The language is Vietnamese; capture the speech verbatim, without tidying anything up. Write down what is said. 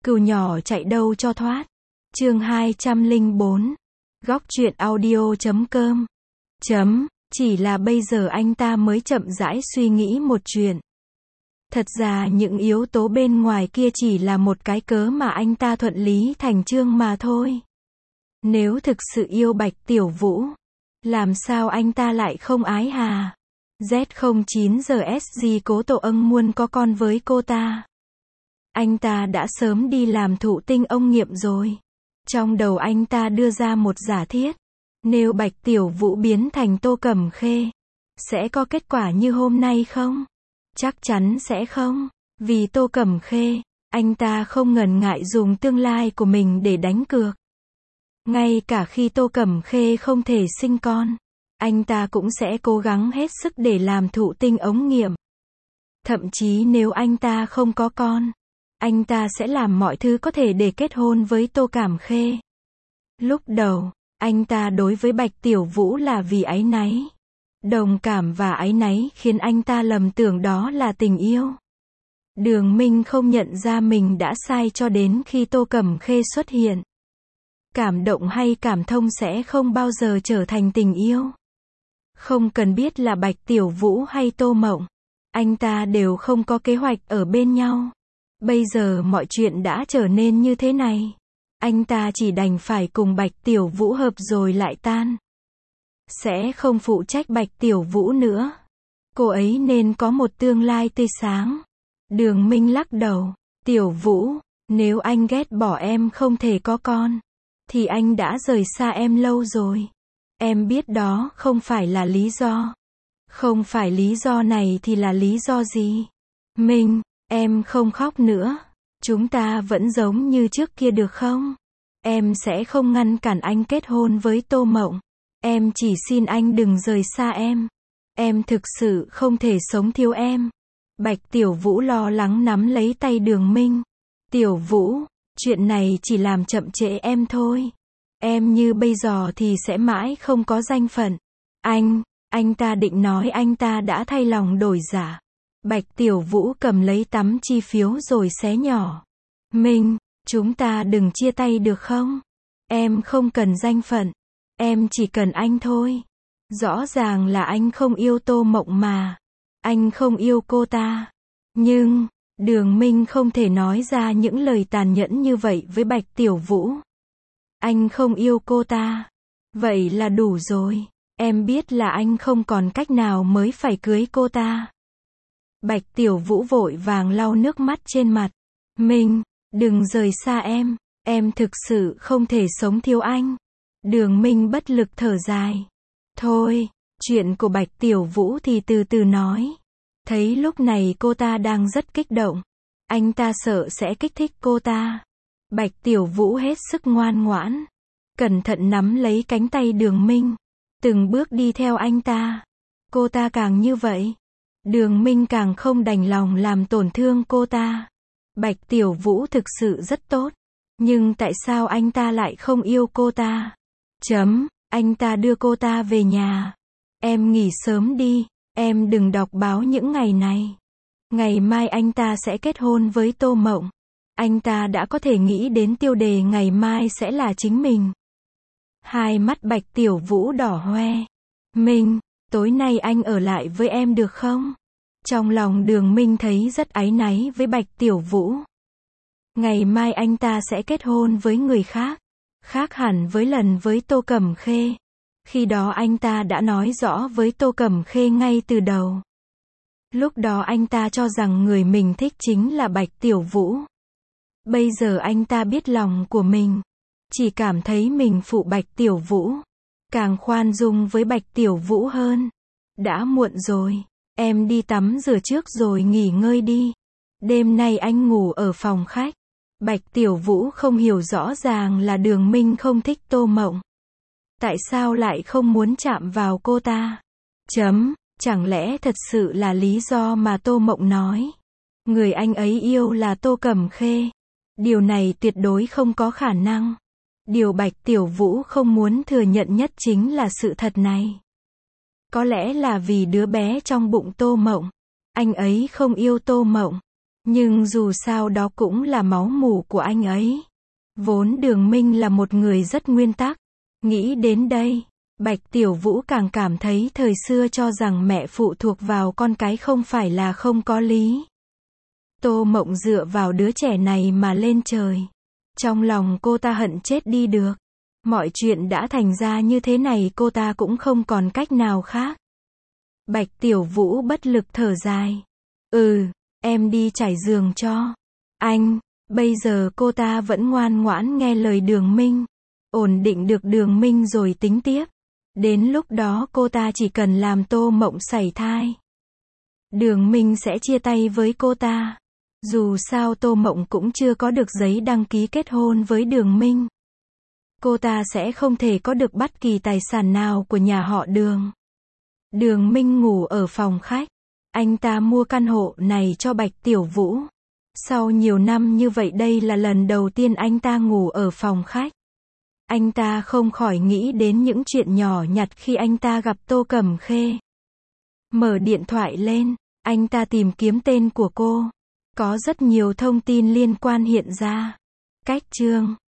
Cừu nhỏ chạy đâu cho thoát. Chương hai trăm lẻ bốn. Góc truyện audio chấm com. Chấm, chỉ là bây giờ anh ta mới chậm rãi suy nghĩ một chuyện. Thật ra những yếu tố bên ngoài kia chỉ là một cái cớ mà anh ta thuận lý thành chương mà thôi. Nếu thực sự yêu Bạch Tiểu Vũ, làm sao anh ta lại không ái hà? Z không chín giờ S G cố tổ ân muốn có con với cô ta. Anh ta đã sớm đi làm thụ tinh ông nghiệm rồi. Trong đầu anh ta đưa ra một giả thiết. Nếu Bạch Tiểu Vũ biến thành Tô Cẩm Khê, sẽ có kết quả như hôm nay không? Chắc chắn sẽ không. Vì Tô Cẩm Khê, anh ta không ngần ngại dùng tương lai của mình để đánh cược. Ngay cả khi Tô Cẩm Khê không thể sinh con, anh ta cũng sẽ cố gắng hết sức để làm thụ tinh ống nghiệm. Thậm chí nếu anh ta không có con, anh ta sẽ làm mọi thứ có thể để kết hôn với Tô Cẩm Khê. Lúc đầu, anh ta đối với Bạch Tiểu Vũ là vì áy náy. Đồng cảm và áy náy khiến anh ta lầm tưởng đó là tình yêu. Đường Minh không nhận ra mình đã sai cho đến khi Tô Cẩm Khê xuất hiện. Cảm động hay cảm thông sẽ không bao giờ trở thành tình yêu. Không cần biết là Bạch Tiểu Vũ hay Tô Mộng, anh ta đều không có kế hoạch ở bên nhau. Bây giờ mọi chuyện đã trở nên như thế này. Anh ta chỉ đành phải cùng Bạch Tiểu Vũ hợp rồi lại tan. Sẽ không phụ trách Bạch Tiểu Vũ nữa. Cô ấy nên có một tương lai tươi sáng. Đường Minh lắc đầu. Tiểu Vũ, nếu anh ghét bỏ em không thể có con, thì anh đã rời xa em lâu rồi. Em biết đó không phải là lý do. Không phải lý do này thì là lý do gì? Minh, em không khóc nữa. Chúng ta vẫn giống như trước kia được không? Em sẽ không ngăn cản anh kết hôn với Tô Mộng. Em chỉ xin anh đừng rời xa em. Em thực sự không thể sống thiếu em. Bạch Tiểu Vũ lo lắng nắm lấy tay Đường Minh. Tiểu Vũ, chuyện này chỉ làm chậm trễ em thôi. Em như bây giờ thì sẽ mãi không có danh phận. Anh, anh ta định nói anh ta đã thay lòng đổi dạ. Bạch Tiểu Vũ cầm lấy tấm chi phiếu rồi xé nhỏ. Minh, chúng ta đừng chia tay được không? Em không cần danh phận. Em chỉ cần anh thôi. Rõ ràng là anh không yêu Tô Mộng mà. Anh không yêu cô ta. Nhưng, Đường Minh không thể nói ra những lời tàn nhẫn như vậy với Bạch Tiểu Vũ. Anh không yêu cô ta. Vậy là đủ rồi. Em biết là anh không còn cách nào mới phải cưới cô ta. Bạch Tiểu Vũ vội vàng lau nước mắt trên mặt. Minh, đừng rời xa em. Em thực sự không thể sống thiếu anh. Đường Minh bất lực thở dài. Thôi, chuyện của Bạch Tiểu Vũ thì từ từ nói. Thấy lúc này cô ta đang rất kích động. Anh ta sợ sẽ kích thích cô ta. Bạch Tiểu Vũ hết sức ngoan ngoãn. Cẩn thận nắm lấy cánh tay Đường Minh. Từng bước đi theo anh ta. Cô ta càng như vậy. Đường Minh càng không đành lòng làm tổn thương cô ta. Bạch Tiểu Vũ thực sự rất tốt. Nhưng tại sao anh ta lại không yêu cô ta? Chấm, anh ta đưa cô ta về nhà. Em nghỉ sớm đi, em đừng đọc báo những ngày này. Ngày mai anh ta sẽ kết hôn với Tô Mộng. Anh ta đã có thể nghĩ đến tiêu đề ngày mai sẽ là chính mình. Hai mắt Bạch Tiểu Vũ đỏ hoe. Minh, tối nay anh ở lại với em được không? Trong lòng Đường Minh thấy rất áy náy với Bạch Tiểu Vũ. Ngày mai anh ta sẽ kết hôn với người khác. Khác hẳn với lần với Tô Cẩm Khê. Khi đó anh ta đã nói rõ với Tô Cẩm Khê ngay từ đầu. Lúc đó anh ta cho rằng người mình thích chính là Bạch Tiểu Vũ. Bây giờ anh ta biết lòng của mình. Chỉ cảm thấy mình phụ Bạch Tiểu Vũ. Càng khoan dung với Bạch Tiểu Vũ hơn. Đã muộn rồi. Em đi tắm rửa trước rồi nghỉ ngơi đi. Đêm nay anh ngủ ở phòng khách. Bạch Tiểu Vũ không hiểu rõ ràng là Đường Minh không thích Tô Mộng. Tại sao lại không muốn chạm vào cô ta? Chấm, chẳng lẽ thật sự là lý do mà Tô Mộng nói. Người anh ấy yêu là Tô Cẩm Khê. Điều này tuyệt đối không có khả năng. Điều Bạch Tiểu Vũ không muốn thừa nhận nhất chính là sự thật này. Có lẽ là vì đứa bé trong bụng Tô Mộng. Anh ấy không yêu Tô Mộng. Nhưng dù sao đó cũng là máu mủ của anh ấy. Vốn Đường Minh là một người rất nguyên tắc. Nghĩ đến đây, Bạch Tiểu Vũ càng cảm thấy thời xưa cho rằng mẹ phụ thuộc vào con cái không phải là không có lý. Tô Mộng dựa vào đứa trẻ này mà lên trời. Trong lòng cô ta hận chết đi được. Mọi chuyện đã thành ra như thế này cô ta cũng không còn cách nào khác. Bạch Tiểu Vũ bất lực thở dài. Ừ, em đi trải giường cho anh. Bây giờ cô ta vẫn ngoan ngoãn nghe lời Đường Minh. Ổn định được Đường Minh rồi tính tiếp. Đến lúc đó cô ta chỉ cần làm Tô Mộng sảy thai. Đường Minh sẽ chia tay với cô ta. Dù sao Tô Mộng cũng chưa có được giấy đăng ký kết hôn với Đường Minh. Cô ta sẽ không thể có được bất kỳ tài sản nào của nhà họ Đường. Đường Minh ngủ ở phòng khách. Anh ta mua căn hộ này cho Bạch Tiểu Vũ. Sau nhiều năm như vậy đây là lần đầu tiên anh ta ngủ ở phòng khách. Anh ta không khỏi nghĩ đến những chuyện nhỏ nhặt khi anh ta gặp Tô Cẩm Khê. Mở điện thoại lên, anh ta tìm kiếm tên của cô. Có rất nhiều thông tin liên quan hiện ra. Cách chương